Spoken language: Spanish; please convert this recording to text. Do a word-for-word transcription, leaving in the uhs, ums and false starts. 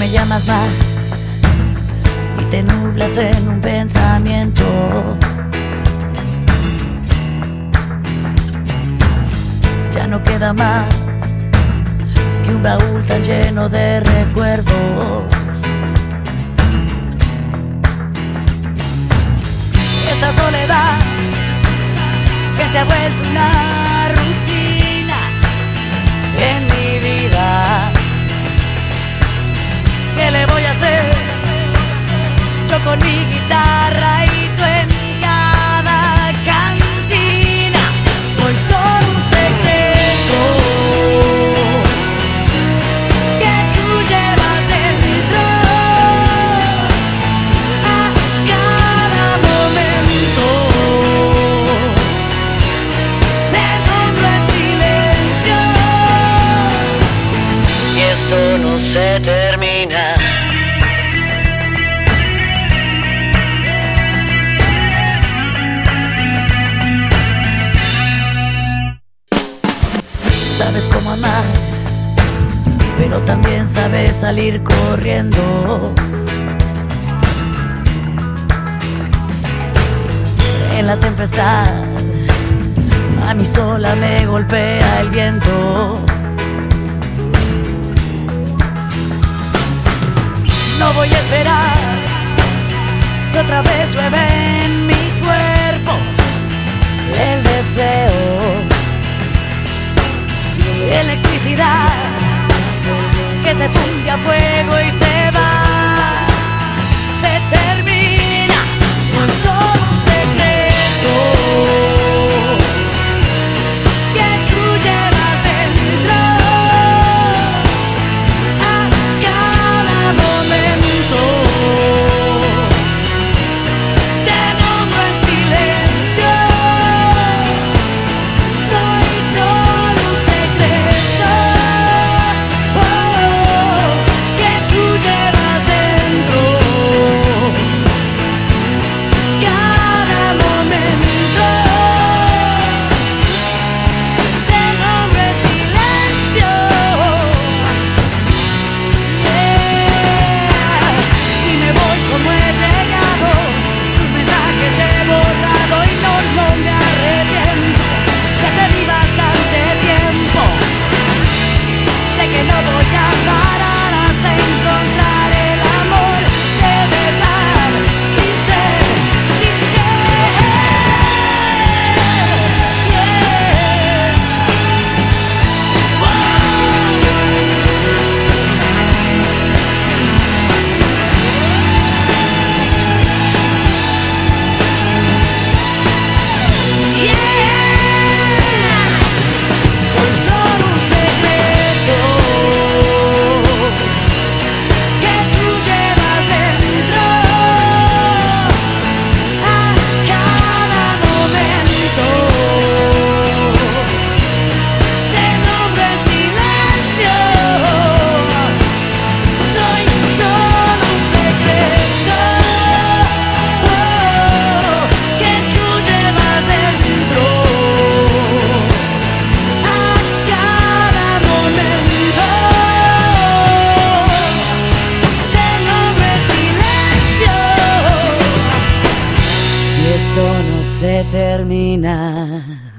me llamas más y te nublas en un pensamiento. Ya no queda más que un baúl tan lleno de recuerdos. Esta soledad que se ha vuelto una rutina en mi vida. ¿Qué le voy a hacer? Yo con mi guitarra y tú en cada cantina. Soy solo un secreto que tú llevas dentro a cada momento. Te nombro en silencio y esto no se termina. Sabes cómo amar, pero también sabes salir corriendo. En la tempestad, a mí sola me golpea el viento. No voy a esperar que otra vez llueve en mi cuerpo el deseo. Electricidad que se funde a fuego y se va, se termina. Soy solo un secreto que tú llevas dentro a cada momento. Te nombro en silencio. Soy solo un secreto que tú llevas dentro cada momento. Te nombro en silencio, yeah. Y me voy como he llegado. Tus mensajes he borrado y no, no me arrepiento. Ya te di bastante tiempo. Sé que no voy a parar hasta encontrar el amor de verdad, sincero, sincero, yeah. Yeah. Soy solo un secreto que tú llevas dentro a cada momento. Te nombro en silencio. Soy solo un secreto que tú llevas dentro a cada momento. Te nombro en silencio y esto no se termina.